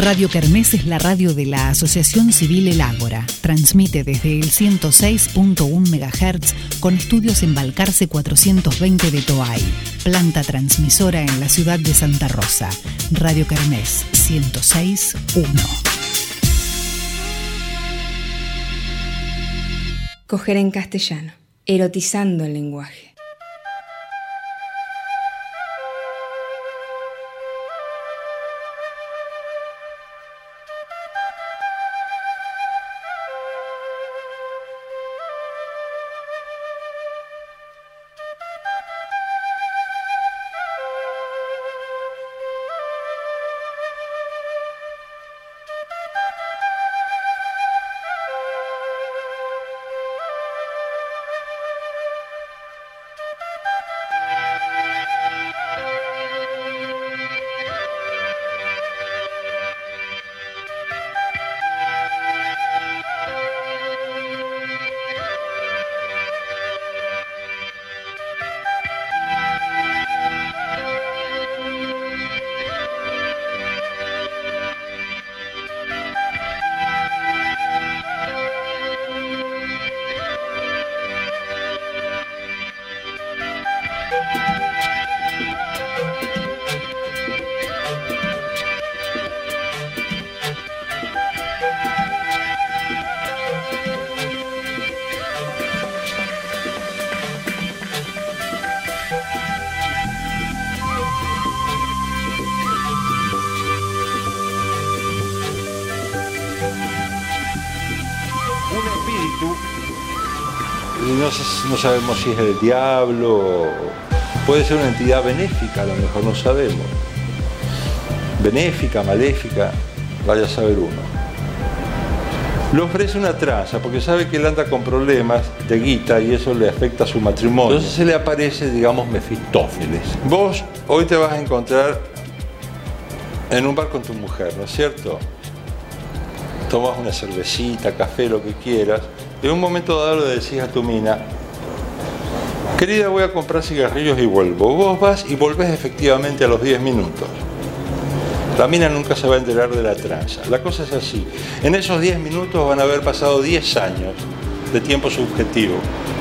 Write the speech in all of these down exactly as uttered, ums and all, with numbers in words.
Radio Kermés es la radio de la Asociación Civil El Ágora. Transmite desde el ciento seis punto uno megahertz con estudios en Balcarce cuatrocientos veinte de Toay. Planta transmisora en la ciudad de Santa Rosa. Radio Kermés ciento seis punto uno. Coger en castellano, erotizando el lenguaje. No, no sabemos si es el diablo, puede ser una entidad benéfica, a lo mejor no sabemos. Benéfica, maléfica, vaya a saber uno. Le ofrece una tranza porque sabe que él anda con problemas de guita y eso le afecta a su matrimonio. Entonces se le aparece, digamos, Mefistófeles. Vos hoy te vas a encontrar en un bar con tu mujer, ¿no es cierto? Tomas una cervecita, café, lo que quieras. En un momento dado le decís a tu mina: querida, voy a comprar cigarrillos y vuelvo. Vos vas y volvés efectivamente a los diez minutos. La mina nunca se va a enterar de la tranza. La cosa es así. En esos diez minutos van a haber pasado diez años de tiempo subjetivo.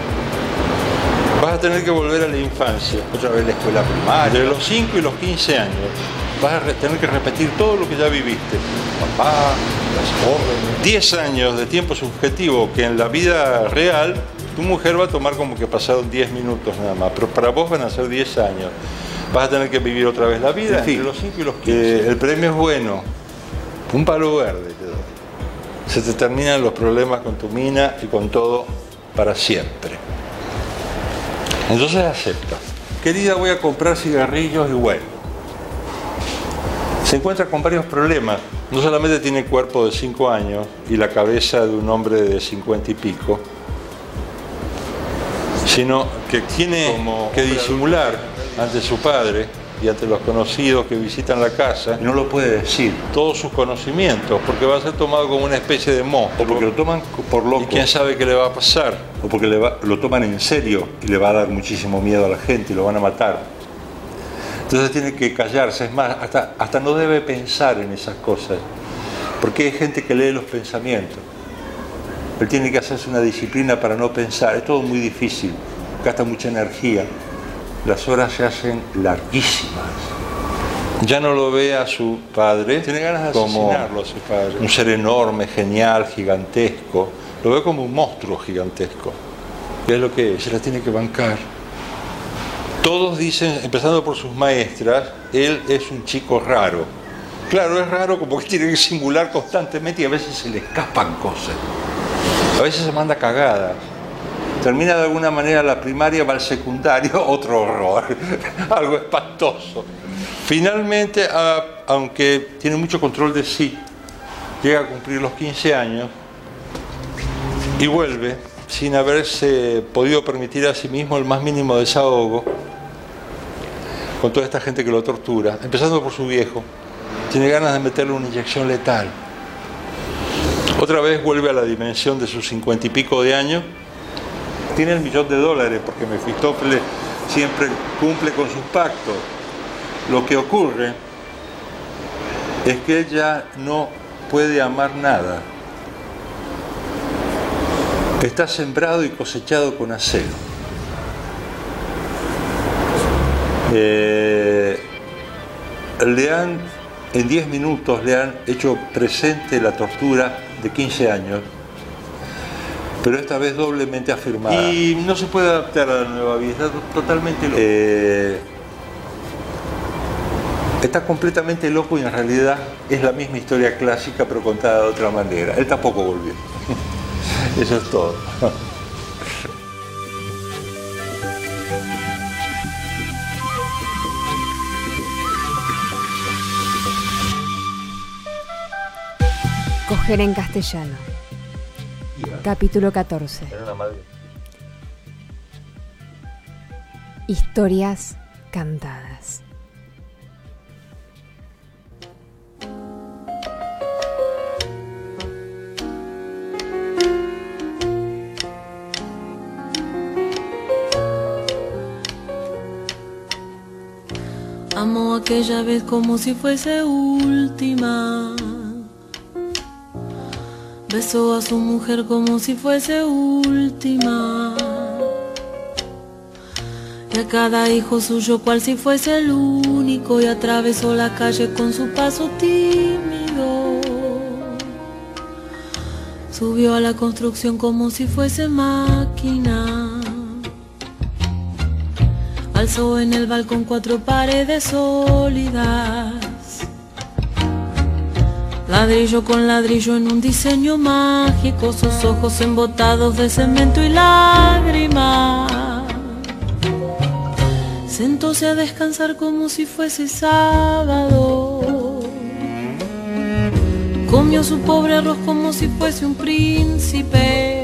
Vas a tener que volver a la infancia, otra vez la escuela primaria, de los cinco y los quince años. Vas a tener que repetir todo lo que ya viviste. Papá, las órdenes. diez años de tiempo subjetivo que en la vida real tu mujer va a tomar como que pasaron diez minutos nada más, pero para vos van a ser diez años. Vas a tener que vivir otra vez la vida, en fin, entre los cinco y los quince. Eh, el premio es bueno, un palo verde te doy. Se te terminan los problemas con tu mina y con todo para siempre. Entonces acepta. Querida, voy a comprar cigarrillos y vuelvo. Se encuentra con varios problemas. No solamente tiene el cuerpo de cinco años y la cabeza de un hombre de cincuenta y pico, sino que tiene como que disimular ante su padre y ante los conocidos que visitan la casa, y no lo puede decir todos sus conocimientos, porque va a ser tomado como una especie de monstruo. O porque lo toman por loco. Y quién sabe qué le va a pasar. O porque le va, lo toman en serio y le va a dar muchísimo miedo a la gente y lo van a matar. Entonces tiene que callarse, es más, hasta, hasta no debe pensar en esas cosas, porque hay gente que lee los pensamientos. Él tiene que hacerse una disciplina para no pensar, es todo muy difícil, gasta mucha energía, las horas se hacen larguísimas. Ya no lo ve a su padre, tiene ganas de asesinarlo a su padre, un ser enorme, genial, gigantesco, lo ve como un monstruo gigantesco, y es lo que es, se la tiene que bancar. Todos dicen, empezando por sus maestras, él es un chico raro. Claro, es raro como que tiene que simular constantemente y a veces se le escapan cosas. A veces se manda cagadas. Termina de alguna manera la primaria, va al secundario, otro horror. Algo espantoso. Finalmente, a, aunque tiene mucho control de sí, llega a cumplir los quince años y vuelve sin haberse podido permitir a sí mismo el más mínimo desahogo con toda esta gente que lo tortura, empezando por su viejo. Tiene ganas de meterle una inyección letal. Otra vez vuelve a la dimensión de sus cincuenta y pico de años. Tiene el millón de dólares porque Mefistófeles siempre cumple con sus pactos. Lo que ocurre es que él ya no puede amar nada. Está sembrado y cosechado con acero. Eh, le han, en diez minutos le han hecho presente la tortura de quince años, pero esta vez doblemente afirmada. Y no se puede adaptar a la nueva vida, está totalmente loco. Eh, está completamente loco y en realidad es la misma historia clásica pero contada de otra manera. Él tampoco volvió. Eso es todo. Coger en castellano. Capítulo catorce. Historias cantadas. Amo aquella vez como si fuese última. Besó a su mujer como si fuese última. Y a cada hijo suyo cual si fuese el único. Y atravesó la calle con su paso tímido. Subió a la construcción como si fuese máquina. Alzó en el balcón cuatro paredes sólidas. Ladrillo con ladrillo en un diseño mágico. Sus ojos embotados de cemento y lágrimas. Sentóse a descansar como si fuese sábado. Comió su pobre arroz como si fuese un príncipe.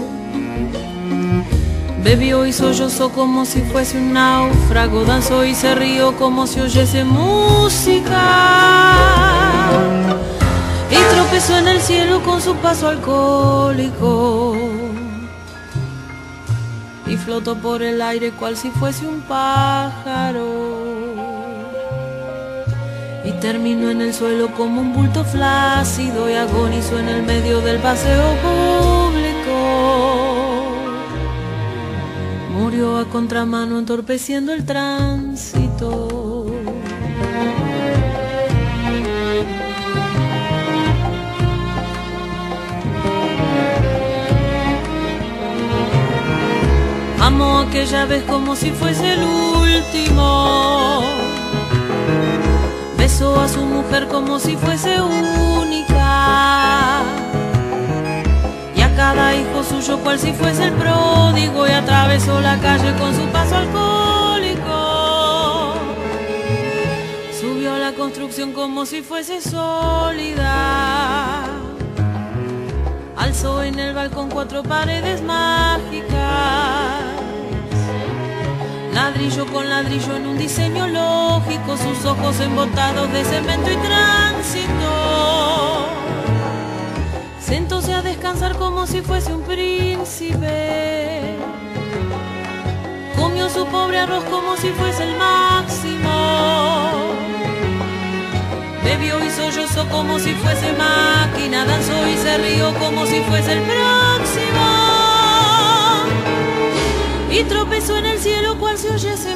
Bebió y sollozó como si fuese un náufrago. Danzó y se rió como si oyese música. Y tropezó en el cielo con su paso alcohólico. Y flotó por el aire cual si fuese un pájaro. Y terminó en el suelo como un bulto flácido. Y agonizó en el medio del paseo público. Murió a contramano entorpeciendo el tránsito. Amó aquella vez como si fuese el último. Besó a su mujer como si fuese única. Y a cada hijo suyo cual si fuese el pródigo. Y atravesó la calle con su paso alcohólico. Subió a la construcción como si fuese sólida. Alzó en el balcón cuatro paredes mágicas. Ladrillo con ladrillo en un diseño lógico. Sus ojos embotados de cemento y tránsito. Sentóse a descansar como si fuese un príncipe. Comió su pobre arroz como si fuese el máximo. Bebió y sollozó como si fuese máquina. Danzó y se rió como si fuese el próximo. Y tropezó en el cielo cual si oyese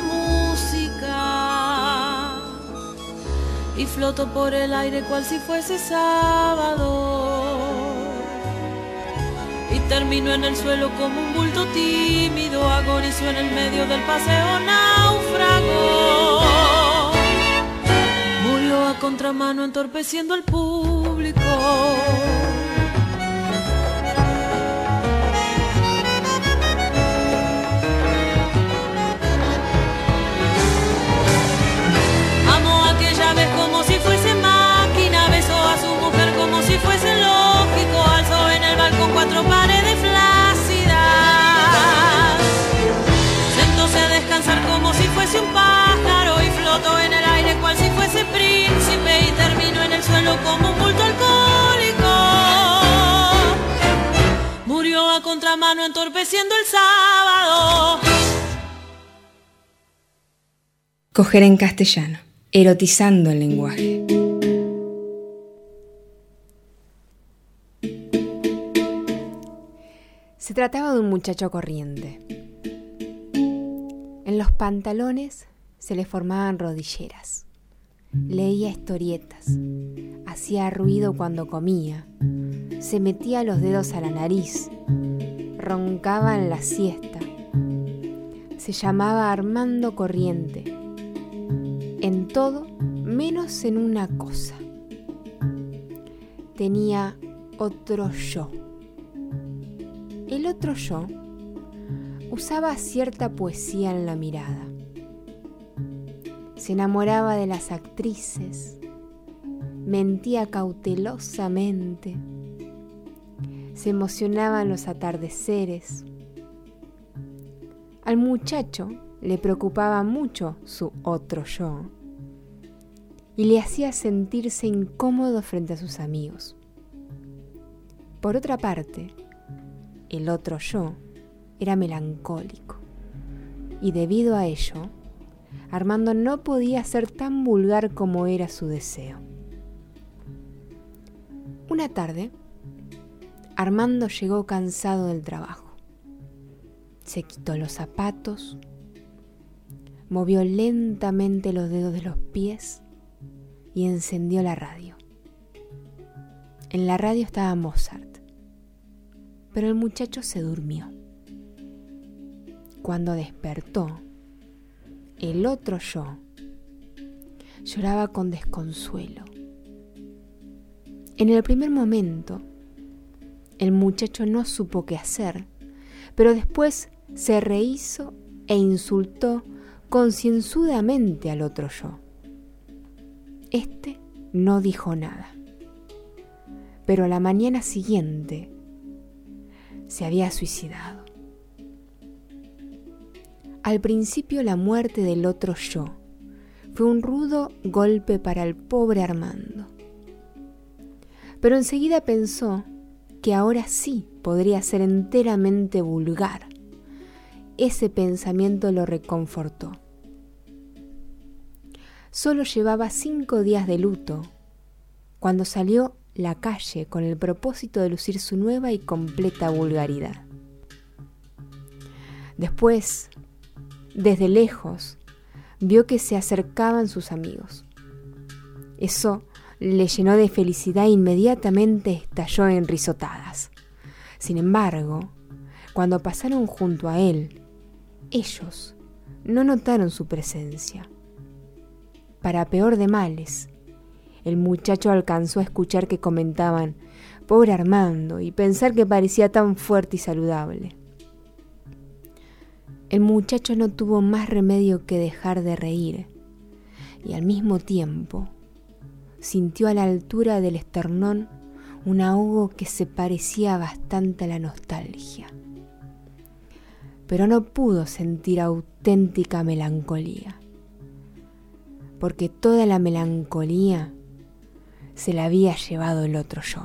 música. Y flotó por el aire cual si fuese sábado. Y terminó en el suelo como un bulto tímido. Agonizó en el medio del paseo náufrago. Murió a contramano entorpeciendo al público. Amó aquella vez como si fuese máquina. Besó a su mujer como si fuese lógico. Alzó en el balcón cuatro paredes flácidas. Sentóse a descansar como si fuese un pájaro. Y flotó en el aire cual si fuese príncipe. Y terminó en el suelo como un bulto alcohólico. Murió a contramano entorpeciendo el sábado. Coger en castellano, erotizando el lenguaje. Se trataba de un muchacho corriente. En los pantalones se le formaban rodilleras. Leía historietas, hacía ruido cuando comía, se metía los dedos a la nariz, roncaba en la siesta. Se llamaba Armando Corriente, en todo menos en una cosa. Tenía otro yo. El otro yo usaba cierta poesía en la mirada. Se enamoraba de las actrices, mentía cautelosamente, se emocionaba en los atardeceres. Al muchacho le preocupaba mucho su otro yo y le hacía sentirse incómodo frente a sus amigos. Por otra parte, el otro yo era melancólico y debido a ello, Armando no podía ser tan vulgar como era su deseo. Una tarde, Armando llegó cansado del trabajo. Se quitó los zapatos, movió lentamente los dedos de los pies y encendió la radio. En la radio estaba Mozart, pero el muchacho se durmió. Cuando despertó, el otro yo lloraba con desconsuelo. En el primer momento, el muchacho no supo qué hacer, pero después se rehizo e insultó concienzudamente al otro yo. Este no dijo nada, pero a la mañana siguiente se había suicidado. Al principio la muerte del otro yo fue un rudo golpe para el pobre Armando. Pero enseguida pensó que ahora sí podría ser enteramente vulgar. Ese pensamiento lo reconfortó. Solo llevaba cinco días de luto cuando salió a la calle con el propósito de lucir su nueva y completa vulgaridad. Después, desde lejos, vio que se acercaban sus amigos. Eso le llenó de felicidad e inmediatamente estalló en risotadas. Sin embargo, cuando pasaron junto a él, ellos no notaron su presencia. Para peor de males, el muchacho alcanzó a escuchar que comentaban «Pobre Armando» y pensar que parecía tan fuerte y saludable. El muchacho no tuvo más remedio que dejar de reír y al mismo tiempo sintió a la altura del esternón un ahogo que se parecía bastante a la nostalgia. Pero no pudo sentir auténtica melancolía, porque toda la melancolía se la había llevado el otro yo.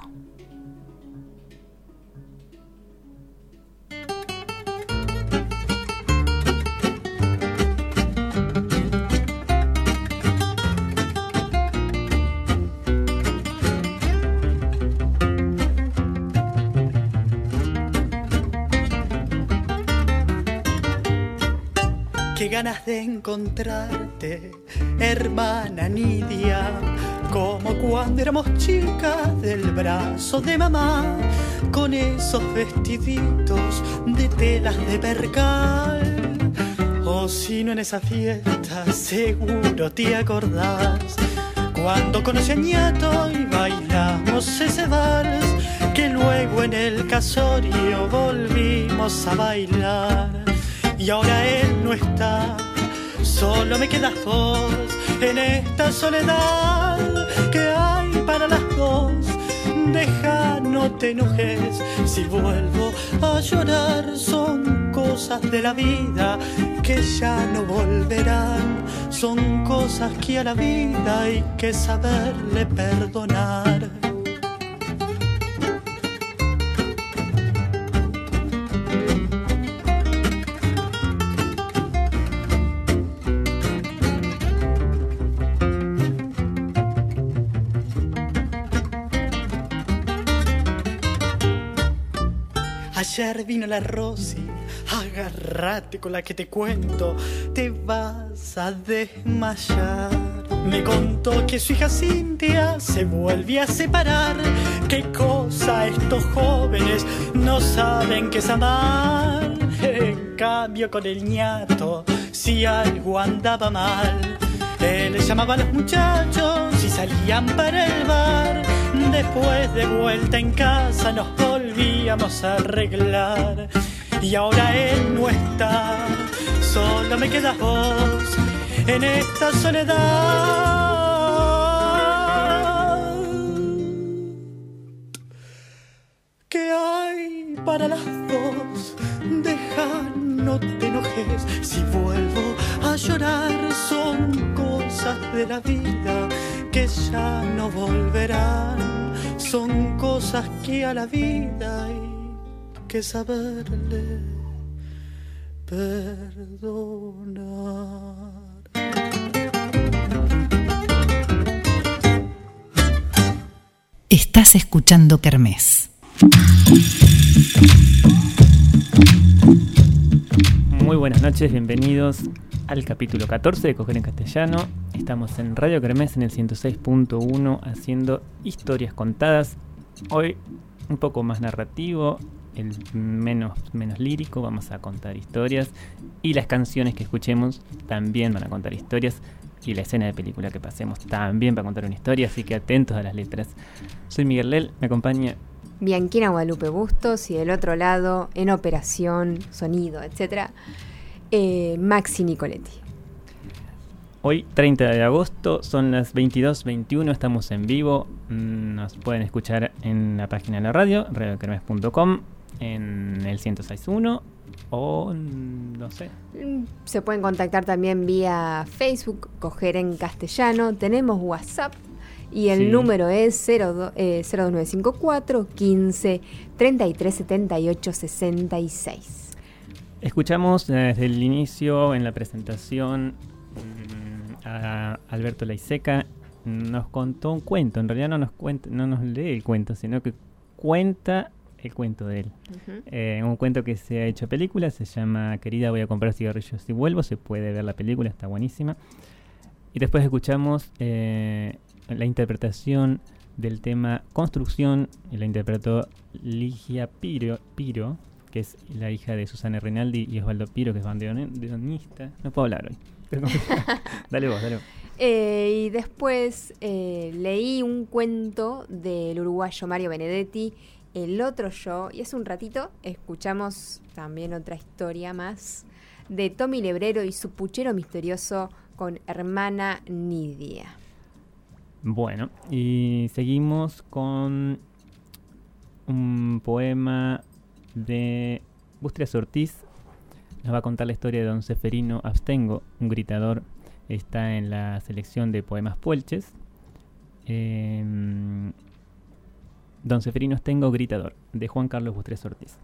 Qué ganas de encontrarte, hermana Nidia, como cuando éramos chicas del brazo de mamá, con esos vestiditos de telas de percal. O si no en esa fiesta seguro te acordás, cuando conocí a Ñato y bailamos ese vals, que luego en el casorio volvimos a bailar. Y ahora él no está, solo me quedas vos en esta soledad que hay para las dos. Deja, no te enojes si vuelvo a llorar. Son cosas de la vida que ya no volverán. Son cosas que a la vida hay que saberle perdonar. Ayer vino la Rosy, agárrate con la que te cuento, te vas a desmayar. Me contó que su hija Cintia se vuelve a separar. Qué cosa estos jóvenes no saben qué es amar. En cambio con el ñato, si algo andaba mal, él le llamaba a los muchachos y salían para el bar. Después de vuelta en casa nos volvíamos a arreglar. Y ahora él no está, solo me quedas vos en esta soledad. ¿Qué hay para las dos? Deja, no te enojes. Si vuelvo a llorar son cosas de la vida que ya no volverán. Son cosas que a la vida hay que saberle perdonar. Estás escuchando Kermés. Muy buenas noches, bienvenidos al capítulo catorce de Coger en Castellano. Estamos en Radio Kermés en el ciento seis punto uno haciendo historias contadas. Hoy un poco más narrativo, el menos, menos lírico, vamos a contar historias. Y las canciones que escuchemos también van a contar historias. Y la escena de película que pasemos también va a contar una historia, así que atentos a las letras. Soy Miguel Lel, me acompaña Bianquina Guadalupe Bustos, y del otro lado, en operación, sonido, etcétera, eh, Maxi Nicoletti. Hoy, treinta de agosto, son las veintidós veintiuno, estamos en vivo. Nos pueden escuchar en la página de la radio, radio kermés punto com, en el ciento seis punto uno o no sé. Se pueden contactar también vía Facebook, Coger en Castellano. Tenemos WhatsApp y el sí. número es cero dos nueve cinco cuatro quince treinta y tres setenta y ocho sesenta y seis. Escuchamos desde el inicio en la presentación a Alberto Laiseca. Nos contó un cuento, en realidad no nos cuenta, no nos lee el cuento, sino que cuenta el cuento de él. Uh-huh. Eh, un cuento que se ha hecho película, se llama Querida, voy a comprar cigarrillos y vuelvo. Se puede ver la película, está buenísima. Y después escuchamos eh, la interpretación del tema Construcción, y la interpretó Ligia Piro, Piro, que es la hija de Susana Rinaldi, y Osvaldo Piro, que es bandoneonista. No puedo hablar hoy. Dale vos, dale vos. Eh, y después eh, leí un cuento del uruguayo Mario Benedetti, El otro yo, y hace un ratito escuchamos también otra historia más de Tommy Lebrero y su puchero misterioso con Hermana Nidia. Bueno, y seguimos con un poema de Bustrias Ortiz. Nos va a contar la historia de don Seferino Abstengo, un gritador. Está en la selección de poemas Puelches. Eh, don Seferino Abstengo, gritador, de Juan Carlos Bustrias Ortiz.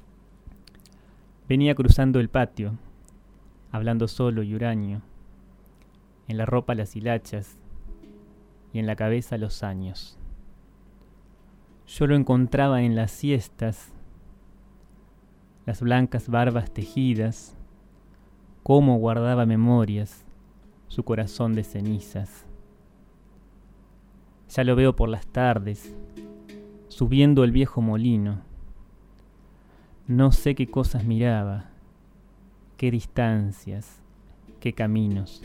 Venía cruzando el patio, hablando solo y huraño. En la ropa las hilachas y en la cabeza los años. Yo lo encontraba en las siestas, las blancas barbas tejidas, cómo guardaba memorias, su corazón de cenizas. Ya lo veo por las tardes, subiendo el viejo molino. No sé qué cosas miraba, qué distancias, qué caminos.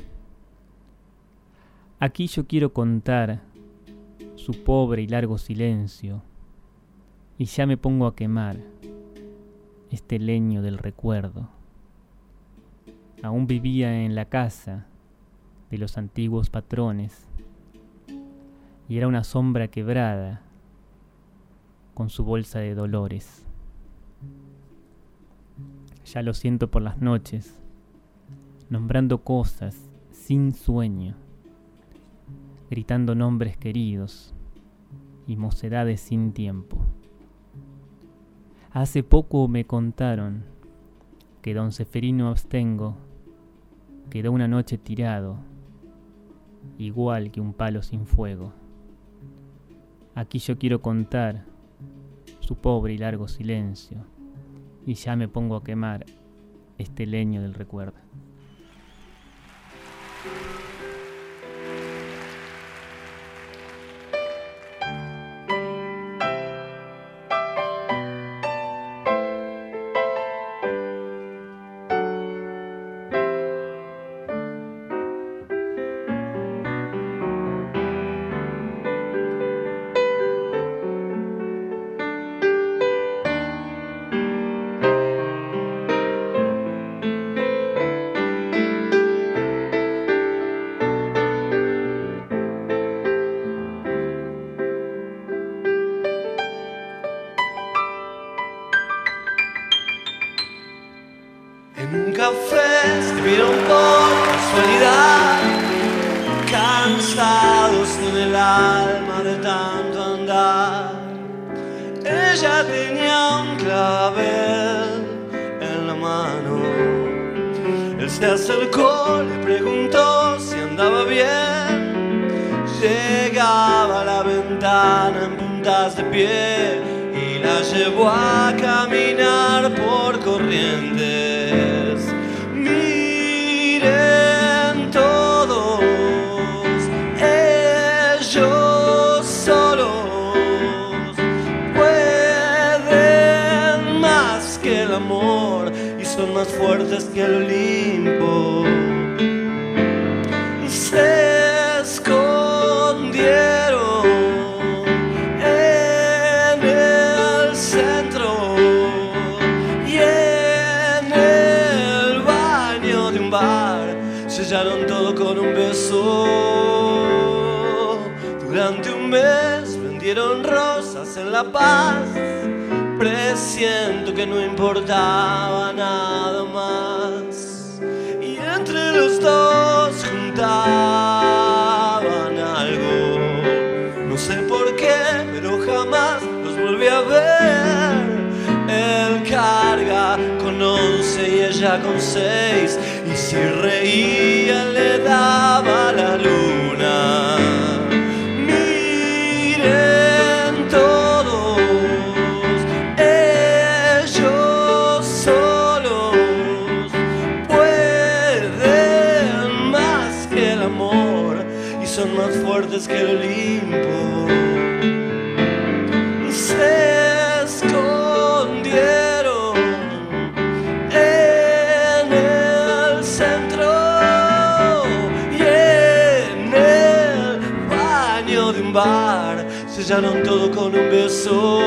Aquí yo quiero contar su pobre y largo silencio, y ya me pongo a quemar este leño del recuerdo. Aún vivía en la casa de los antiguos patrones, y era una sombra quebrada con su bolsa de dolores. Ya lo siento por las noches, nombrando cosas sin sueño, gritando nombres queridos y mocedades sin tiempo. Hace poco me contaron que don Seferino Abstengo quedó una noche tirado, igual que un palo sin fuego. Aquí yo quiero contar su pobre y largo silencio, y ya me pongo a quemar este leño del recuerdo. Presiento que no importaba nada más, y entre los dos juntaban algo. No sé por qué, pero jamás los volví a ver. Él carga con once y ella con seis, y si reía le daba la luna. Miren todos, ellos solos pueden más que el amor y son más fuertes que el Olimpo. Se escondieron en el centro y en el baño de un bar, sellaron todo con un beso.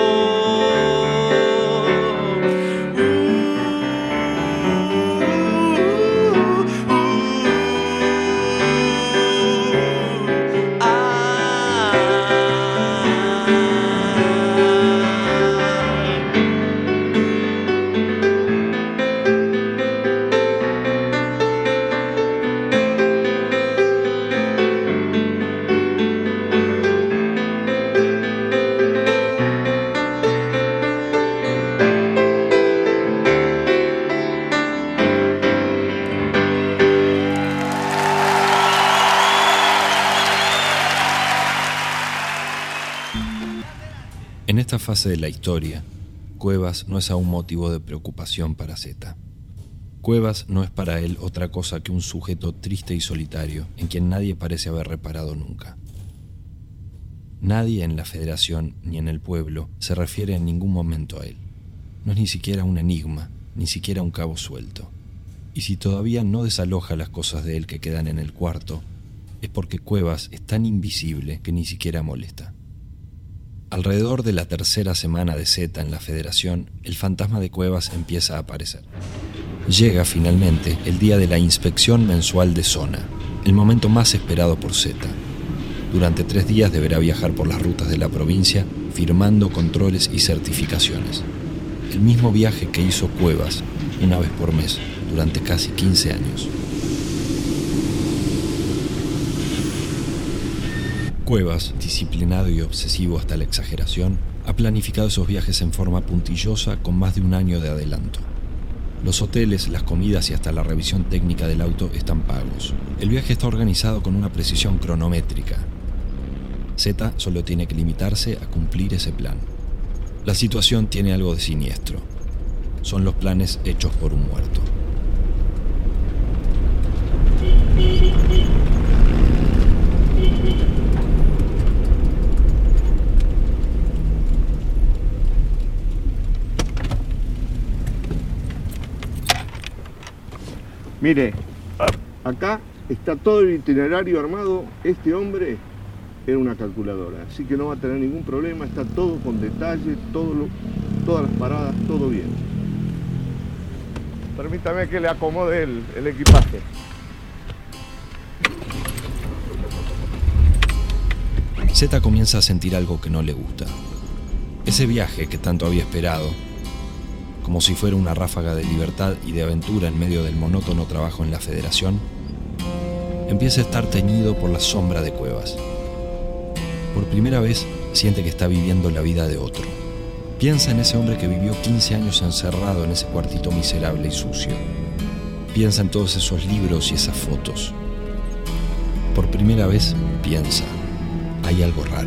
En esta fase de la historia, Cuevas no es aún motivo de preocupación para Zeta. Cuevas no es para él otra cosa que un sujeto triste y solitario en quien nadie parece haber reparado nunca. Nadie en la Federación ni en el pueblo se refiere en ningún momento a él. No es ni siquiera un enigma, ni siquiera un cabo suelto. Y si todavía no desaloja las cosas de él que quedan en el cuarto, es porque Cuevas es tan invisible que ni siquiera molesta. Alrededor de la tercera semana de Zeta en la Federación, el fantasma de Cuevas empieza a aparecer. Llega finalmente el día de la inspección mensual de zona, el momento más esperado por Zeta. Durante tres días deberá viajar por las rutas de la provincia firmando controles y certificaciones. El mismo viaje que hizo Cuevas una vez por mes durante casi quince años. Cuevas, disciplinado y obsesivo hasta la exageración, ha planificado esos viajes en forma puntillosa con más de un año de adelanto. Los hoteles, las comidas y hasta la revisión técnica del auto están pagos. El viaje está organizado con una precisión cronométrica. Zeta solo tiene que limitarse a cumplir ese plan. La situación tiene algo de siniestro. son los planes hechos por un muerto. Mire, acá está todo el itinerario armado. Este hombre era una calculadora, así que no va a tener ningún problema. Está todo con detalle, todo lo, todas las paradas, todo bien. Permítame que le acomode el, el equipaje. Zeta comienza a sentir algo que no le gusta. Ese viaje que tanto había esperado, como si fuera una ráfaga de libertad y de aventura en medio del monótono trabajo en la Federación, empieza a estar teñido por la sombra de Cuevas. Por primera vez siente que está viviendo la vida de otro. Piensa en ese hombre que vivió quince años encerrado en ese cuartito miserable y sucio. Piensa en todos esos libros y esas fotos. Por primera vez piensa, hay algo raro.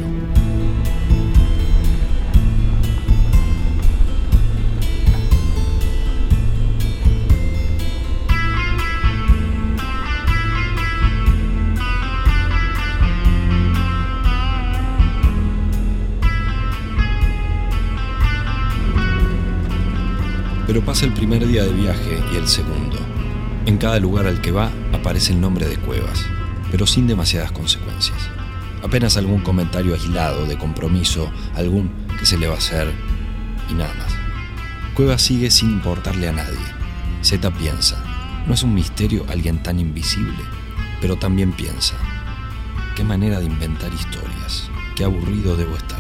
Pero pasa el primer día de viaje y el segundo. En cada lugar al que va aparece el nombre de Cuevas, pero sin demasiadas consecuencias. Apenas algún comentario aislado de compromiso, algún que se le va a hacer y nada más. Cuevas sigue sin importarle a nadie. Zeta piensa, ¿no es un misterio alguien tan invisible? Pero también piensa, qué manera de inventar historias, qué aburrido debo estar.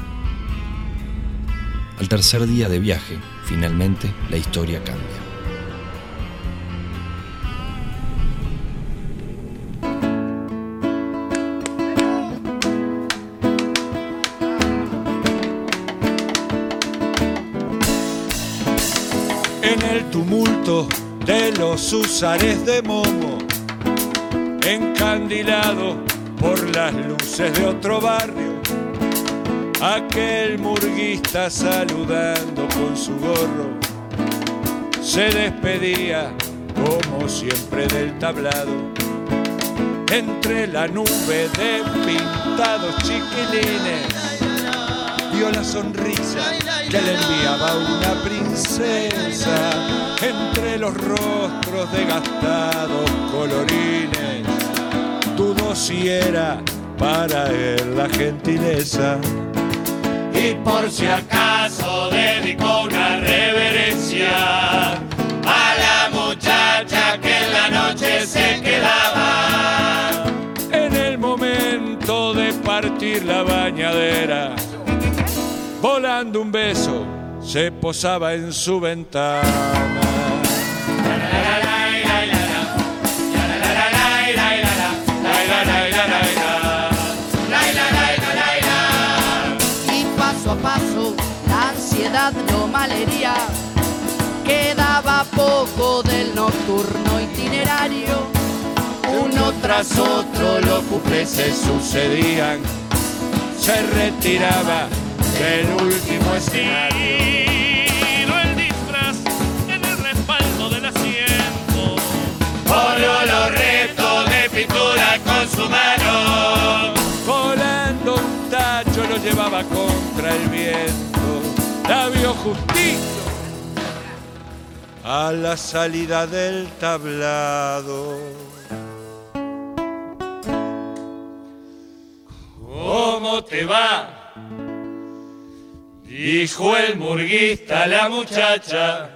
Al tercer día de viaje, finalmente, la historia cambia. En el tumulto de los húsares de Momo, encandilado por las luces de otro barrio, aquel murguista saludando con su gorro se despedía como siempre del tablado. Entre la nube de pintados chiquilines vio la sonrisa que le enviaba una princesa. Entre los rostros de gastados colorines dudó si era para él la gentileza. Y por si acaso dedicó una reverencia a la muchacha que en la noche se quedaba. En el momento de partir la bañadera, volando un beso, se posaba en su ventana. A paso, la ansiedad lo malhería, quedaba poco del nocturno itinerario. Uno tras otro los cupés se sucedían, se retiraba del último escenario. El disfraz en el respaldo del asiento, borró los restos de pintura con su mano. Volando un tacho lo llevaba contra el viento, la vio justito a la salida del tablado. ¿Cómo te va?, dijo el murguista a la muchacha,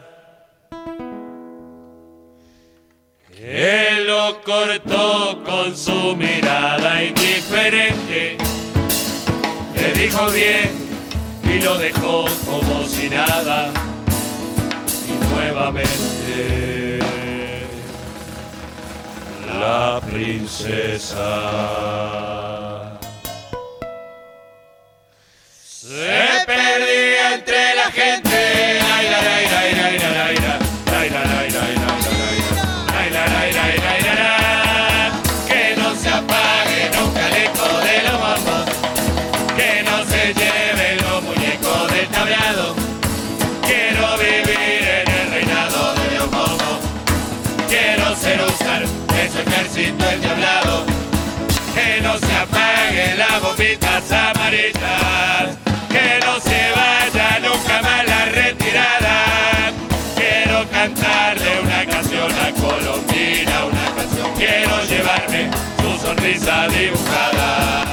que lo cortó con su mirada indiferente. Le dijo bien y lo dejó como si nada. Y nuevamente la princesa se perdía entre la gente. Ay, la, la, la, la, la, la, la. Que no se apague nunca el eco de los bombos, que no se lleven los muñecos del tablado. Quiero vivir en bombitas amarillas, que no se vaya nunca más la retirada. Quiero cantarle una canción a Colombina, una canción. Quiero llevarme su sonrisa dibujada.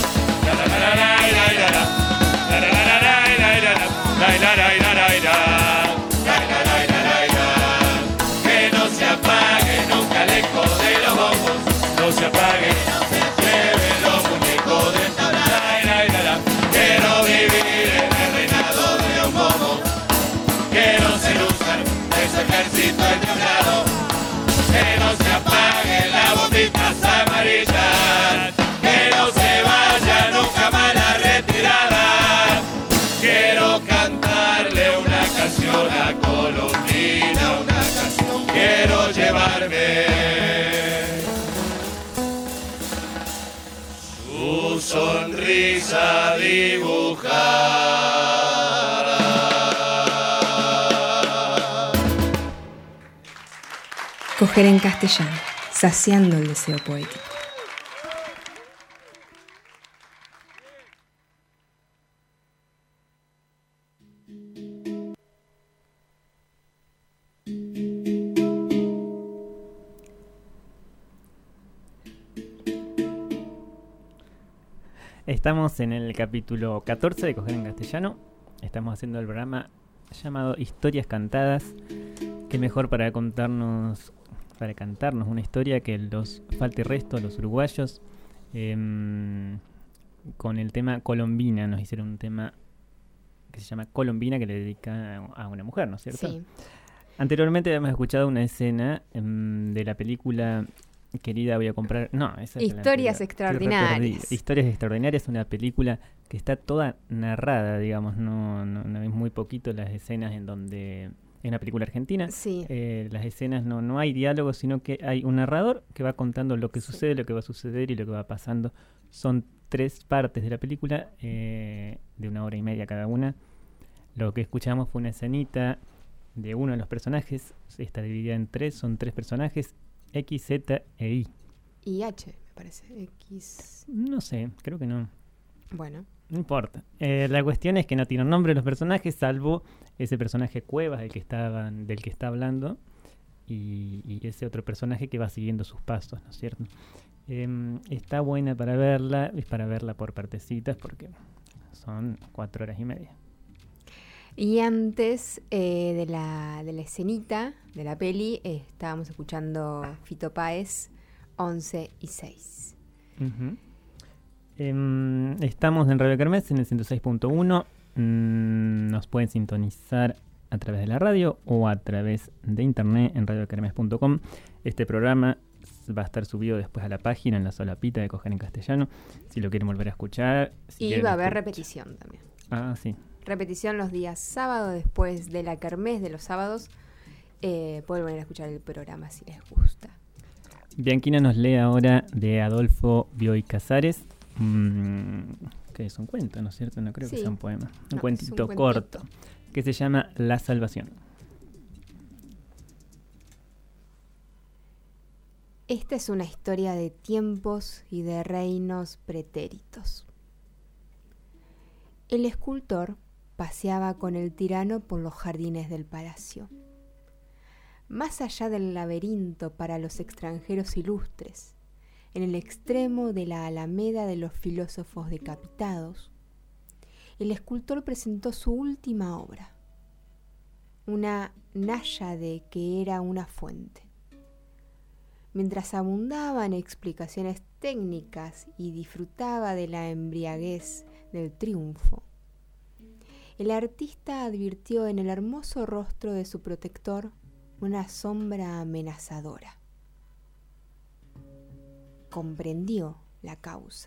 Que no se apague nunca el eco de los bombos, no se apague, no se lleven los muñecos de tablada. Quiero vivir en el reinado de un bobo, quiero ser un ese ejército endiablado. Que no se apaguen las bombitas amarillas, que no se vaya nunca más la retirada. Quiero cantarle una canción a Colombina, una canción. Quiero llevarme su sonrisa dibujada. Coger en castellano, saciando el deseo poético. Estamos en el capítulo catorce de Coger en Castellano. Estamos haciendo el programa llamado Historias Cantadas. Qué mejor para contarnos, para cantarnos una historia que los Falta y Resto, los uruguayos, eh, con el tema Colombina. Nos hicieron un tema que se llama Colombina, que le dedica a una mujer, ¿no es cierto? Sí. Anteriormente habíamos escuchado una escena eh, de la película Querida, voy a comprar... No, esa es Historias la Extraordinarias. Historias Extraordinarias es una película que está toda narrada, digamos, no, no, no es muy poquito las escenas en donde... Es una película argentina. Sí. Eh, las escenas no, no hay diálogo, sino que hay un narrador que va contando lo que sí. sucede, lo que va a suceder y lo que va pasando. Son tres partes de la película, eh, de una hora y media cada una. Lo que escuchamos fue una escenita de uno de los personajes. Está dividida en tres, son tres personajes, X, Z e Y. Y H, me parece. X. No sé, creo que no. Bueno. No importa. Eh, la cuestión es que no tienen nombre los personajes, salvo ese personaje Cuevas, el que estaban, del que está hablando, y, y ese otro personaje que va siguiendo sus pasos, ¿no es cierto? Eh, está buena para verla, es para verla por partecitas, porque son cuatro horas y media. Y antes eh, de, la, de la escenita de la peli, eh, estábamos escuchando Fito Páez, once y seis. Uh-huh. Eh, estamos en Radio Kermés en el ciento seis punto uno. Mm, nos pueden sintonizar a través de la radio o a través de internet en radio kermés punto com. Este programa va a estar subido después a la página en la solapita de Coger en Castellano, si lo quieren volver a escuchar. Si y va a haber escuchar. repetición también. Ah, sí. Repetición los días sábados, después de la kermés de los sábados. Eh, pueden venir a escuchar el programa si les gusta. Bianquina nos lee ahora de Adolfo Bioy Casares, mmm, que es un cuento, ¿no es cierto? No creo sí. que sea un poema. Un, no, cuentito, un corto que se llama La Salvación. Esta es una historia de tiempos y de reinos pretéritos. El escultor paseaba con el tirano por los jardines del palacio. Más allá del laberinto para los extranjeros ilustres, en el extremo de la alameda de los filósofos decapitados, el escultor presentó su última obra, una náyade que era una fuente. Mientras abundaba en explicaciones técnicas y disfrutaba de la embriaguez del triunfo, el artista advirtió en el hermoso rostro de su protector una sombra amenazadora. Comprendió la causa.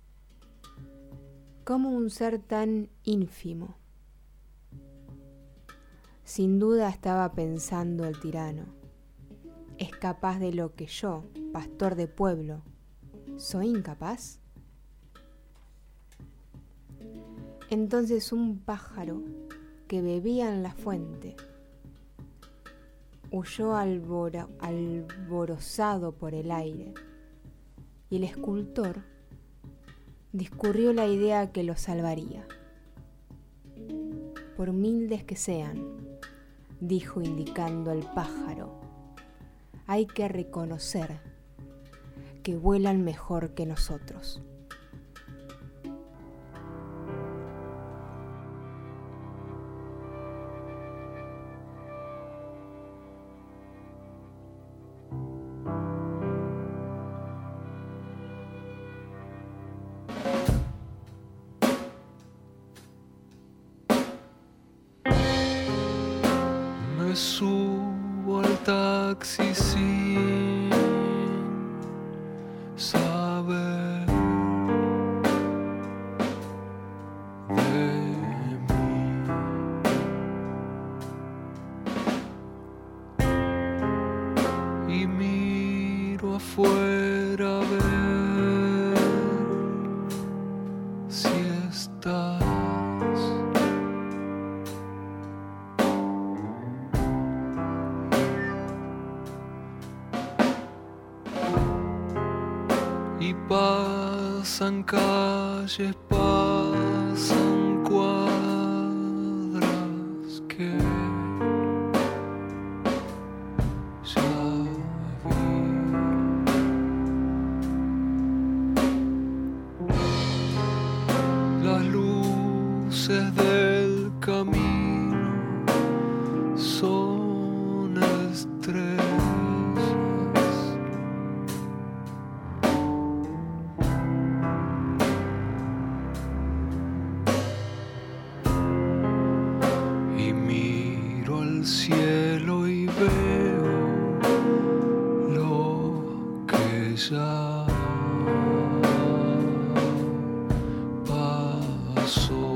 ¿Cómo un ser tan ínfimo? Sin duda estaba pensando el tirano. ¿Es capaz de lo que yo, pastor de pueblo, soy incapaz? Entonces un pájaro que bebía en la fuente huyó alboro, alborozado por el aire, y el escultor discurrió la idea que los salvaría. Por humildes que sean, dijo indicando al pájaro, hay que reconocer que vuelan mejor que nosotros. Me subo al taxi sin saber de mí. Y miro afuera a ver si estás. Y pasan calles, pasan cuadras que ya vi. Las luces del camino son estrellas. Cielo y veo lo que ya pasó.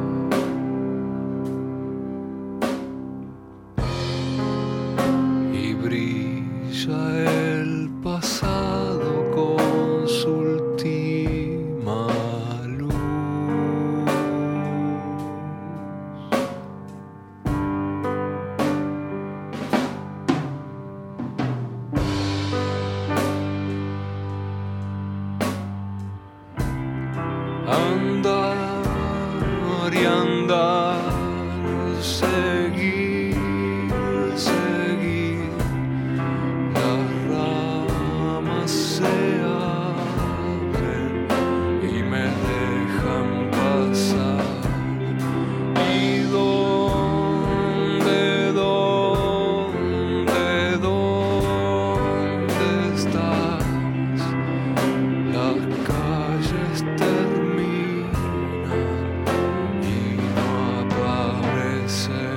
Y brilla el pasado con su última luz. Andar y andar, seguir, seguir, las ramas se abren y me dejan pasar. ¿Y dónde, dónde, dónde estás? Las calles terminan y no apareces.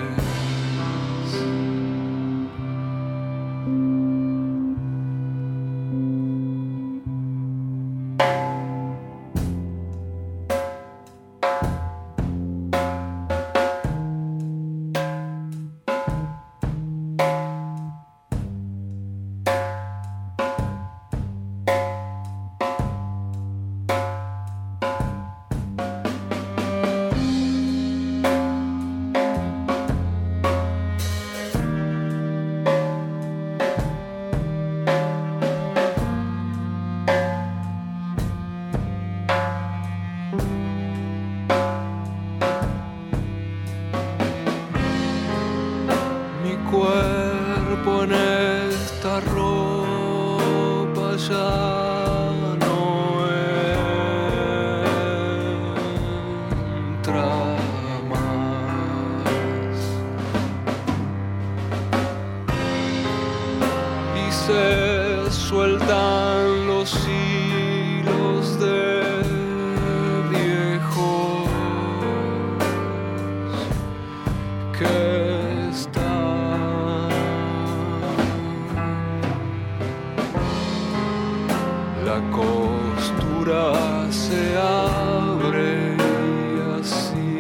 Mi cuerpo en esta ropa ya no entra más. Y se sueltan los hilos de viejos que la costura se abre y así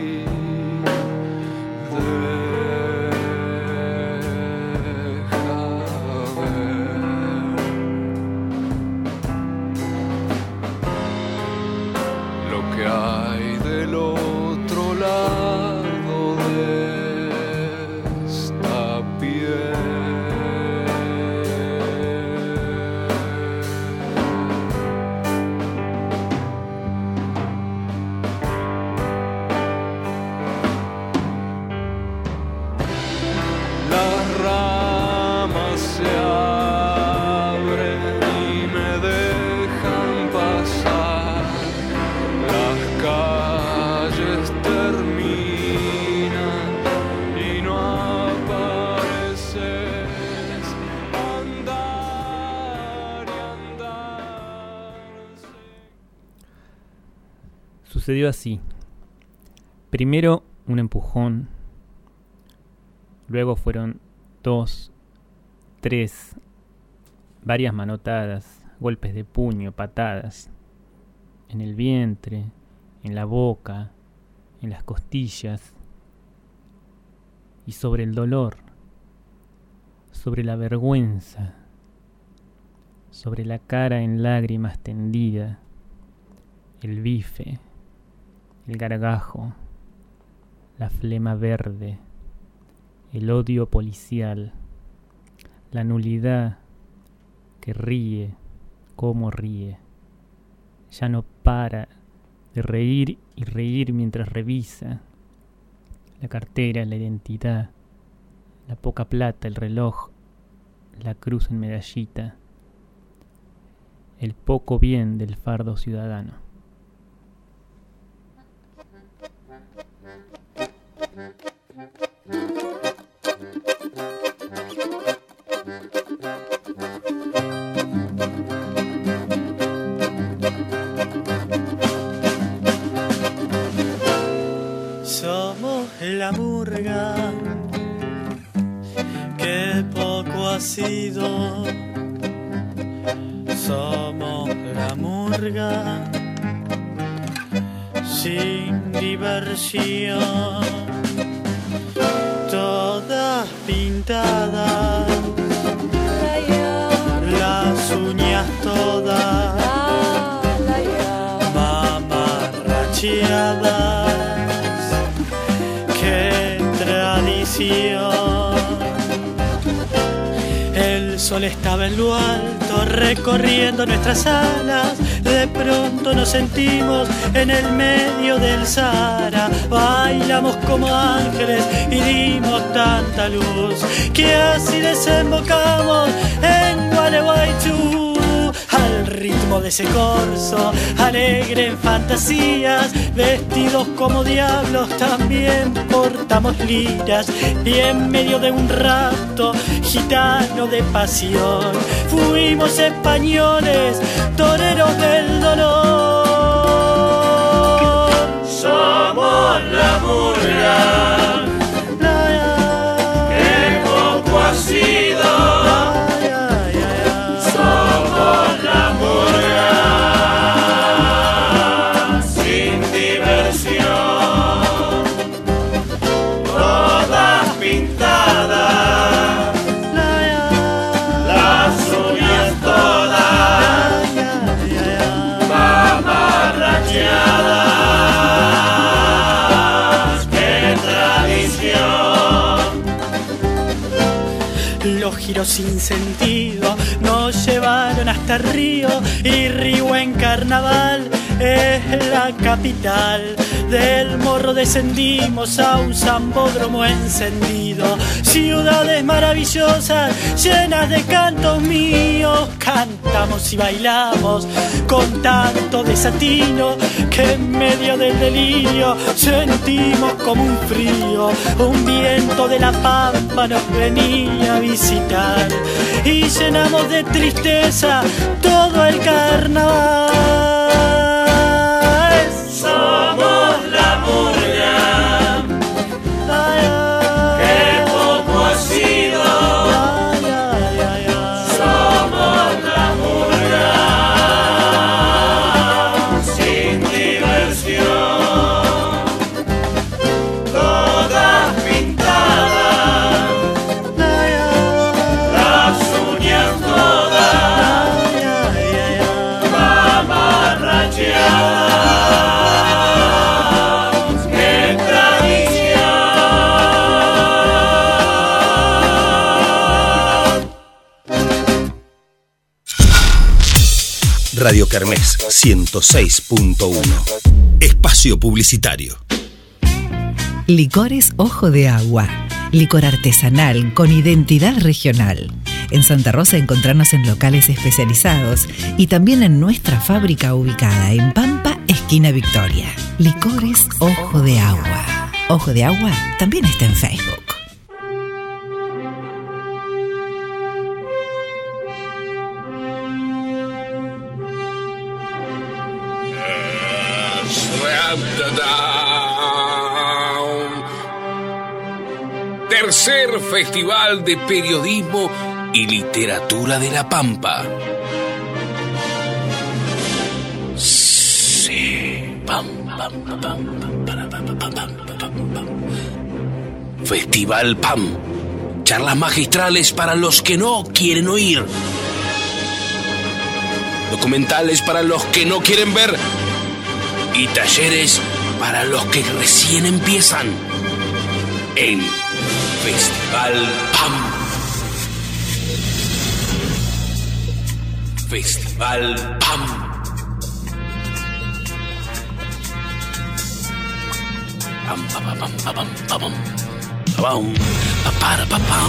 deja ver lo que hay del otro lado del sucedió así. Primero un empujón, luego fueron dos, tres, varias manotadas, golpes de puño, patadas, en el vientre, en la boca, en las costillas, y sobre el dolor, sobre la vergüenza, sobre la cara en lágrimas tendida, el bife, el gargajo, la flema verde, el odio policial, la nulidad que ríe, como ríe, ya no para de reír y reír mientras revisa la cartera, la identidad, la poca plata, el reloj, la cruz en medallita, el poco bien del fardo ciudadano. Somos la murga que poco ha sido. Somos la murga sin diversión, todas pintadas, las uñas todas mamarracheadas. ¡Qué tradición! El sol estaba en lo alto recorriendo nuestras salas. De pronto nos sentimos en el medio del Sahara. Bailamos como ángeles y dimos tanta luz que así desembocamos en Gualeguaychú. Al ritmo de ese corso, alegre en fantasías, vestidos como diablos también portamos liras. Y en medio de un rapto gitano de pasión, fuimos españoles, toreros del dolor. Somos la murga que poco ha sido. Los giros sin sentido nos llevaron hasta Río, y Río en carnaval es la capital. Del Morro descendimos a un zambódromo encendido. Ciudades maravillosas llenas de cantos míos. Cantamos y bailamos con tanto desatino que en medio del delirio sentimos como un frío. Un viento de la pampa nos venía a visitar y llenamos de tristeza todo el carnaval. Somos la murga que poco ha sido. Somos la murga sin diversión, todas pintadas, las uñas todas mamarracheadas. Radio Kermés ciento seis punto uno. Espacio publicitario. Licores Ojo de Agua. Licor artesanal con identidad regional. En Santa Rosa encontrarnos en locales especializados y también en nuestra fábrica ubicada en Pampa, esquina Victoria. Licores Ojo de Agua. Ojo de Agua también está en Facebook. Tercer Festival de Periodismo y Literatura de La Pampa. Sí. Pam, pam, pam, pam, pam, pam, pam, pam, pam. Festival P A M. Charlas magistrales para los que no quieren oír. Documentales para los que no quieren ver. Y talleres para los que recién empiezan. El Festival P A M. Festival P A M. Pam, pam, pam, pam, pam, pam, pam, pam, pam, pam.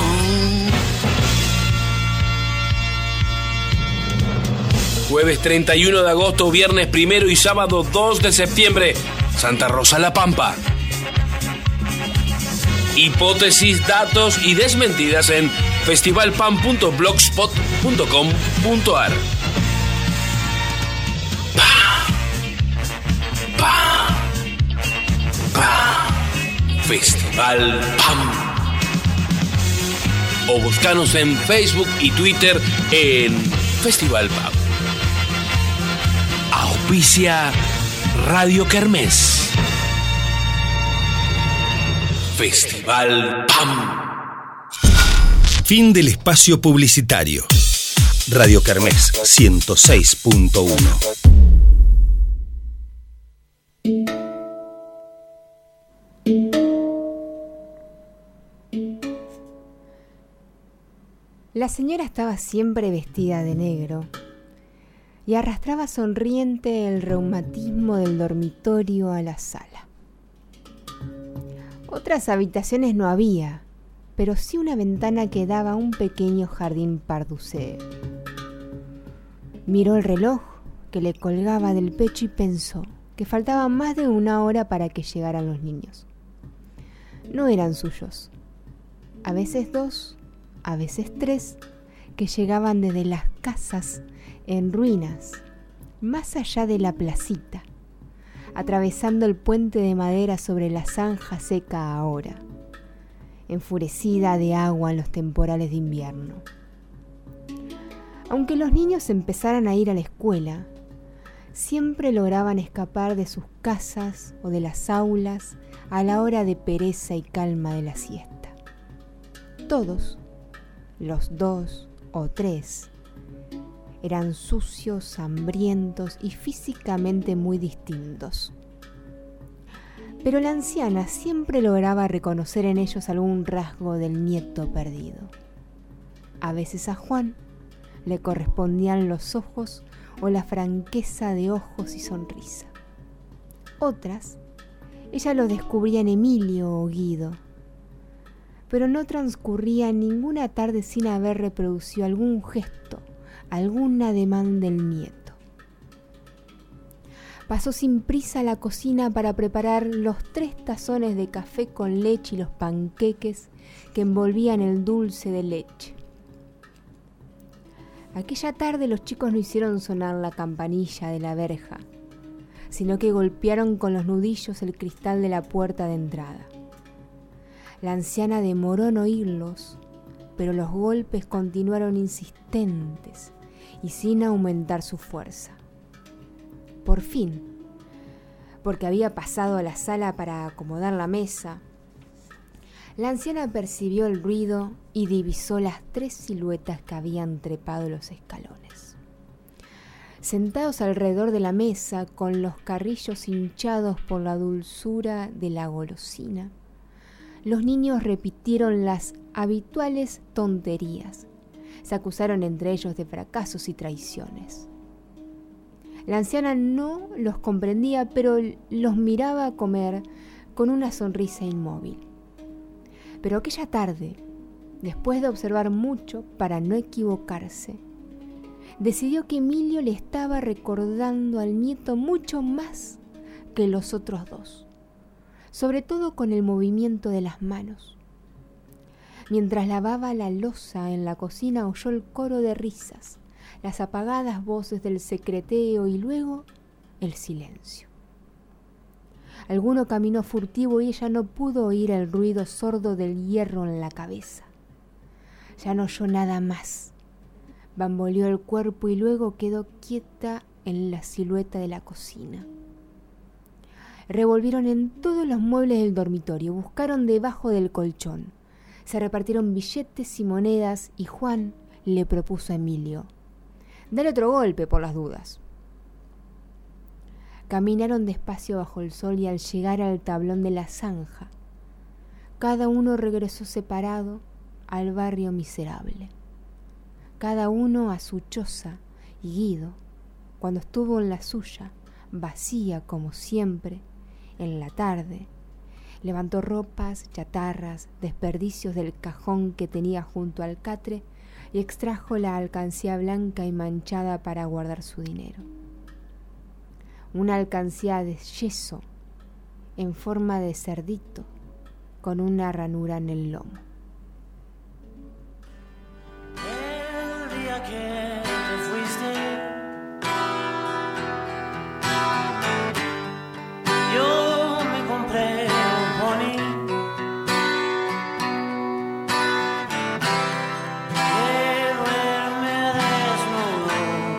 Jueves treinta y uno de agosto, viernes primero y sábado dos de septiembre, Santa Rosa, La Pampa. Hipótesis, datos y desmentidas en festival pam punto blogspot punto com punto ar. Festival P A M. O buscanos en Facebook y Twitter en Festival P A M. Auspicia Radio Kermés. Festival P A M. Fin del espacio publicitario. Radio Kermés ciento seis punto uno. La señora estaba siempre vestida de negro y arrastraba sonriente el reumatismo del dormitorio a la sala. Otras habitaciones no había, pero sí una ventana que daba a un pequeño jardín parducé. Miró el reloj que le colgaba del pecho y pensó que faltaba más de una hora para que llegaran los niños. No eran suyos. A veces dos, a veces tres, que llegaban desde las casas en ruinas, más allá de la placita, atravesando el puente de madera sobre la zanja seca ahora, enfurecida de agua en los temporales de invierno. Aunque los niños empezaran a ir a la escuela, siempre lograban escapar de sus casas o de las aulas a la hora de pereza y calma de la siesta. Todos, los dos o tres, eran sucios, hambrientos y físicamente muy distintos. Pero la anciana siempre lograba reconocer en ellos algún rasgo del nieto perdido. A veces a Juan le correspondían los ojos o la franqueza de ojos y sonrisa. Otras, ella los descubría en Emilio o Guido, pero no transcurría ninguna tarde sin haber reproducido algún gesto, algún ademán del nieto. Pasó sin prisa a la cocina para preparar los tres tazones de café con leche y los panqueques que envolvían el dulce de leche. Aquella tarde los chicos no hicieron sonar la campanilla de la verja, sino que golpearon con los nudillos el cristal de la puerta de entrada. La anciana demoró en oírlos, pero los golpes continuaron insistentes y sin aumentar su fuerza. Por fin, porque había pasado a la sala para acomodar la mesa, la anciana percibió el ruido y divisó las tres siluetas que habían trepado los escalones. Sentados alrededor de la mesa, con los carrillos hinchados por la dulzura de la golosina, los niños repitieron las habituales tonterías. Se acusaron entre ellos de fracasos y traiciones. La anciana no los comprendía, pero los miraba comer con una sonrisa inmóvil. Pero aquella tarde, después de observar mucho para no equivocarse, decidió que Emilio le estaba recordando al nieto mucho más que los otros dos, sobre todo con el movimiento de las manos. Mientras lavaba la loza en la cocina, oyó el coro de risas, las apagadas voces del secreteo y luego el silencio. Alguno caminó furtivo y ella no pudo oír el ruido sordo del hierro en la cabeza. Ya no oyó nada más. Bamboleó el cuerpo y luego quedó quieta en la silueta de la cocina. Revolvieron en todos los muebles del dormitorio, buscaron debajo del colchón. Se repartieron billetes y monedas y Juan le propuso a Emilio: dale otro golpe por las dudas. Caminaron despacio bajo el sol y al llegar al tablón de la zanja, cada uno regresó separado al barrio miserable. Cada uno a su choza, y Guido, cuando estuvo en la suya, vacía como siempre, en la tarde, levantó ropas, chatarras, desperdicios del cajón que tenía junto al catre y extrajo la alcancía blanca y manchada para guardar su dinero. Una alcancía de yeso en forma de cerdito con una ranura en el lomo. El día que te fuiste, yo me compré un pony que duerme desnudo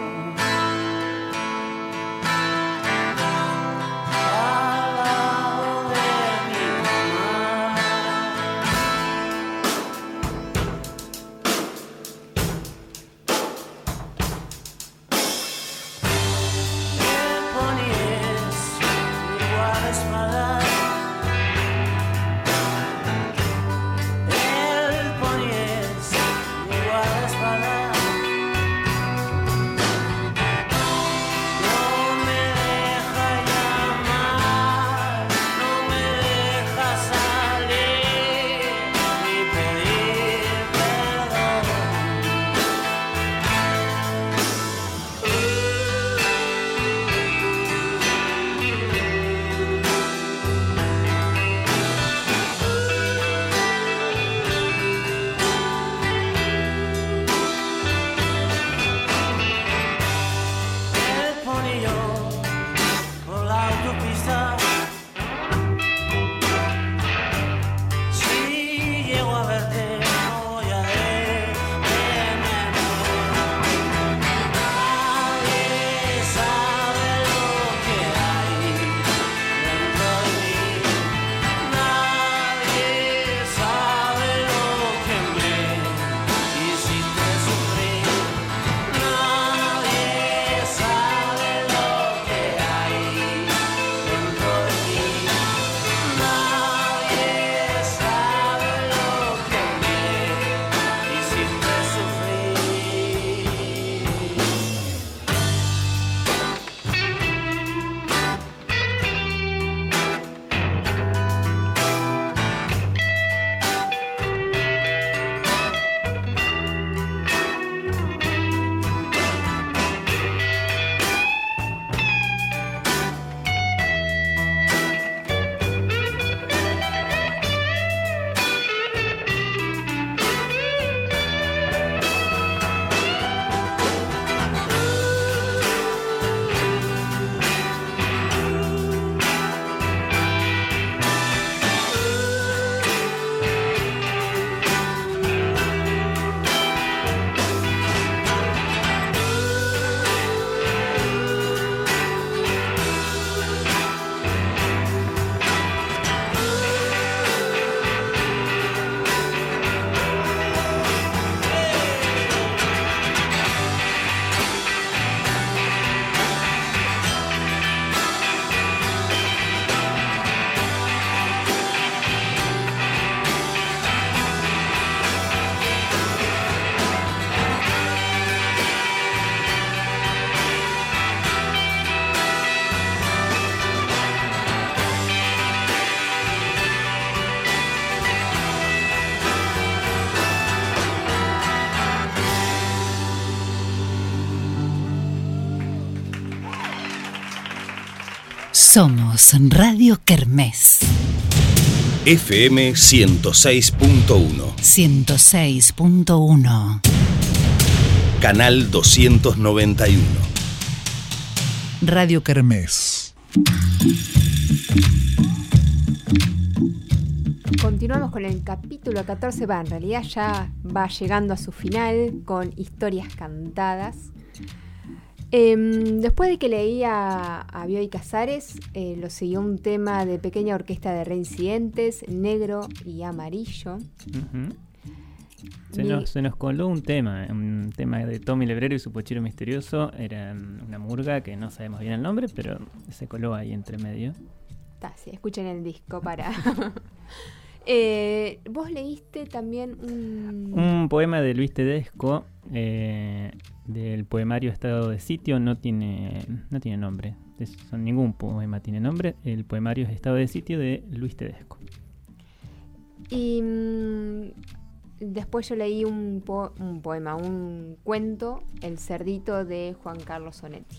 al lado de mi mamá. El pony es mi guardaespaldas. El pony es mi guardaespaldas. No me deja llamar, no me deja salir ni pedir perdón. El pony y yo por la autopista. Si llego a verte no voy a detenerme. Nadie sabe lo que hay dentro de mí. Nadie sabe lo que me hiciste sufrir. Nadie sabe lo que hay dentro de mí. Nadie sabe lo que me hiciste sufrir. Somos Radio Kermés. F M ciento seis punto uno. ciento seis punto uno. Canal doscientos noventa y uno. Radio Kermés. Continuamos con el capítulo catorce, va, en realidad ya va llegando a su final con historias cantadas. Eh, después de que leía a Bioy Casares, eh, lo siguió un tema de Pequeña Orquesta de Reincidentes, Negro y Amarillo. Uh-huh. Se, Mi... nos, se nos coló un tema, un tema de Tommy Lebrero y su Pochero Misterioso. Era una murga que no sabemos bien el nombre, pero se coló ahí entre medio. Está, sí, escuchen el disco para... eh, Vos leíste también un... Un poema de Luis Tedesco, eh, del poemario Estado de Sitio. No tiene, no tiene nombre, es, ningún poema tiene nombre. El poemario es Estado de Sitio de Luis Tedesco. Y mmm, después yo leí un, po- un poema, un cuento, El Cerdito, de Juan Carlos Onetti.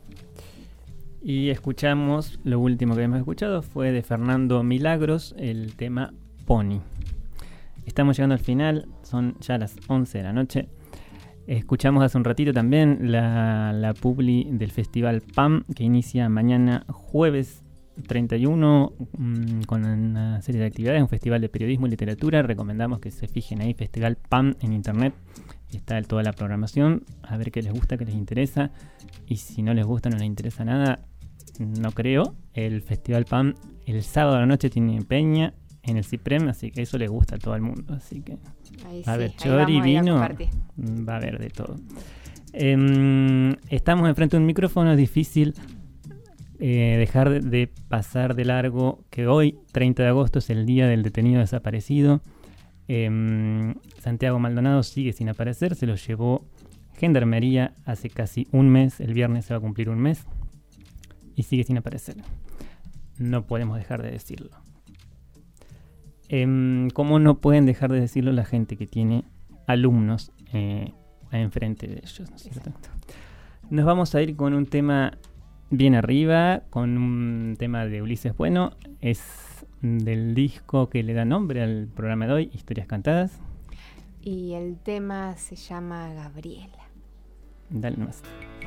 Y escuchamos, lo último que hemos escuchado fue de Fernando Milagros, el tema Pony. Estamos llegando al final, son ya las once de la noche. Escuchamos hace un ratito también la, la publi del Festival P A M, que inicia mañana jueves treinta y uno mmm, con una serie de actividades, un festival de periodismo y literatura. Recomendamos que se fijen ahí, Festival P A M en internet. Está toda la programación, a ver qué les gusta, qué les interesa. Y si no les gusta, no les interesa nada, no creo. El Festival P A M el sábado a la noche tiene peña en el Ciprem, así que eso le gusta a todo el mundo. Así que ahí va a haber sí, chori, vino, a va a haber de todo. Eh, estamos enfrente de un micrófono, es difícil eh, dejar de, de pasar de largo que hoy, treinta de agosto, es el día del detenido desaparecido. Eh, Santiago Maldonado sigue sin aparecer, se lo llevó Gendarmería hace casi un mes, el viernes se va a cumplir un mes y sigue sin aparecer. No podemos dejar de decirlo. Eh, ¿Cómo no pueden dejar de decirlo la gente que tiene alumnos eh, enfrente de ellos, ¿no es cierto? Nos vamos a ir con un tema bien arriba, con un tema de Ulises Bueno. Es del disco que le da nombre al programa de hoy, Historias Cantadas. Y el tema se llama Gabriela. Dale nomás.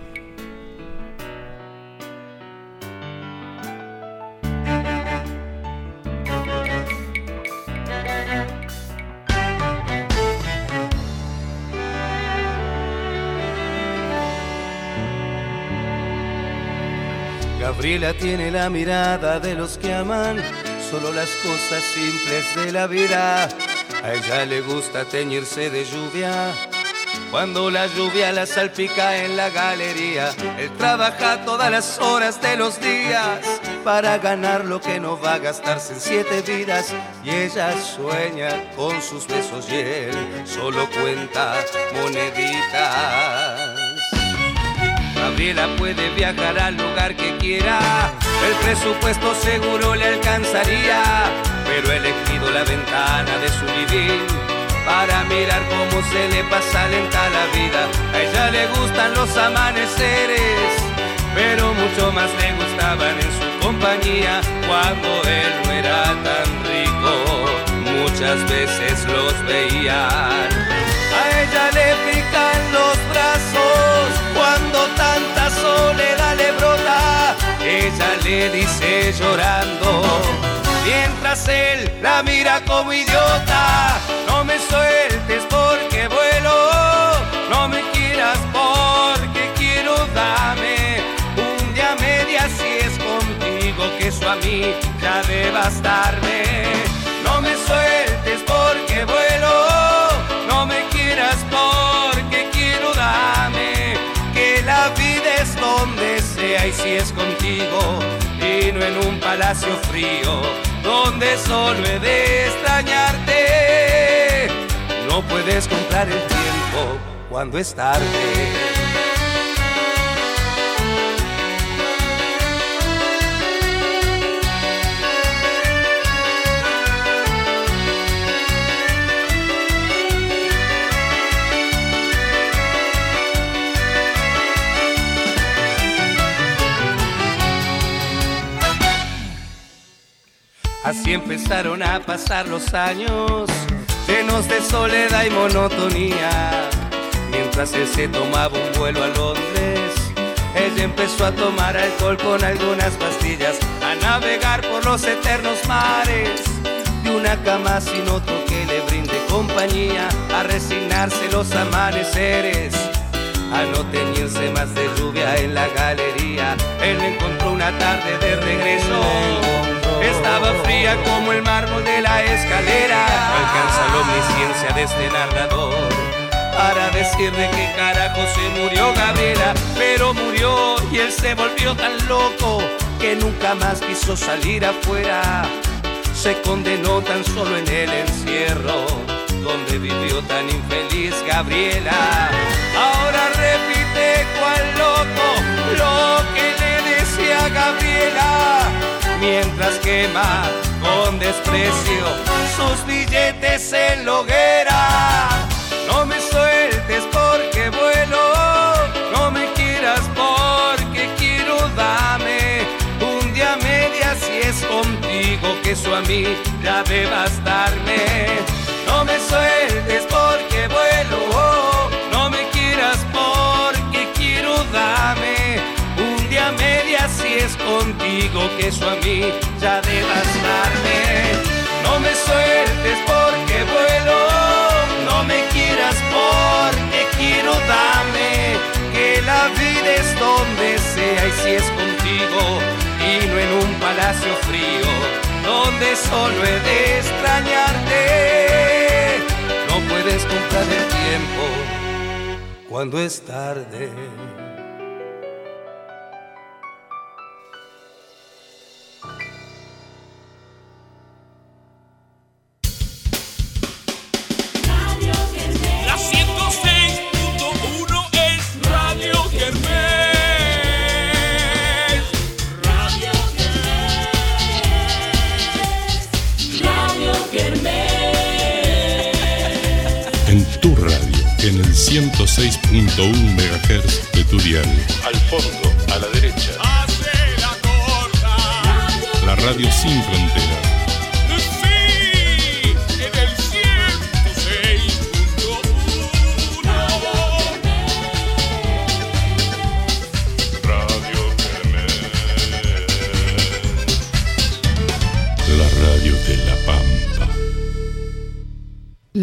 Gabriela tiene la mirada de los que aman solo las cosas simples de la vida. A ella le gusta teñirse de lluvia cuando la lluvia la salpica en la galería. Él trabaja todas las horas de los días para ganar lo que no va a gastarse en siete vidas. Y ella sueña con sus besos y él solo cuenta moneditas. Gabriela puede viajar al lugar que quiera, el presupuesto seguro le alcanzaría, pero ha elegido la ventana de su living para mirar cómo se le pasa lenta la vida. A ella le gustan los amaneceres, pero mucho más le gustaban en su compañía cuando él no era tan rico. Muchas veces los veían. A ella le pican los brazos cuando tanta soledad le brota. Ella le dice llorando, mientras él la mira como idiota: no me sueltes porque vuelo, no me quieras porque quiero, dame un día media si es contigo, que eso a mí ya debe bastarme. No me sueltes porque vuelo, no me quieras porque quiero, dame, que la vida es donde sea y si es contigo y no en un palacio frío donde solo he de extrañarte. No puedes comprar el tiempo cuando es tarde. Así empezaron a pasar los años, llenos de soledad y monotonía. Mientras él se tomaba un vuelo a Londres, ella empezó a tomar alcohol con algunas pastillas. A navegar por los eternos mares de una cama sin otro que le brinde compañía, a resignarse los amaneceres, a no teñirse más de lluvia en la galería. Él me encontró una tarde de regreso, estaba fría como el mármol de la escalera. No alcanza la omnisciencia de este narrador para decir de qué carajo se murió Gabriela, pero murió y él se volvió tan loco que nunca más quiso salir afuera. Se condenó tan solo en el encierro donde vivió tan infeliz Gabriela. Ahora repite cual loco lo que le decía Gabriela, mientras quema con desprecio sus billetes en la hoguera. No me sueltes porque vuelo, no me quieras porque quiero, dame un día media si es contigo, que eso a mí ya debe bastarme. No me sueltes porque vuelo, no me quieras porque quiero, dame un día media si es contigo, que eso a mí ya debe bastarme. No me sueltes porque vuelo, no me quieras porque quiero, dame que la vida es donde sea y si es contigo y no en un palacio frío donde solo he de extrañarte. No puedes comprar el tiempo cuando es tarde. En el ciento seis punto uno megahertz de tu dial. Al fondo, a la derecha. La radio sin fronteras. Sí, en el ciento seis punto uno. Radio Kermés. La radio de la paz.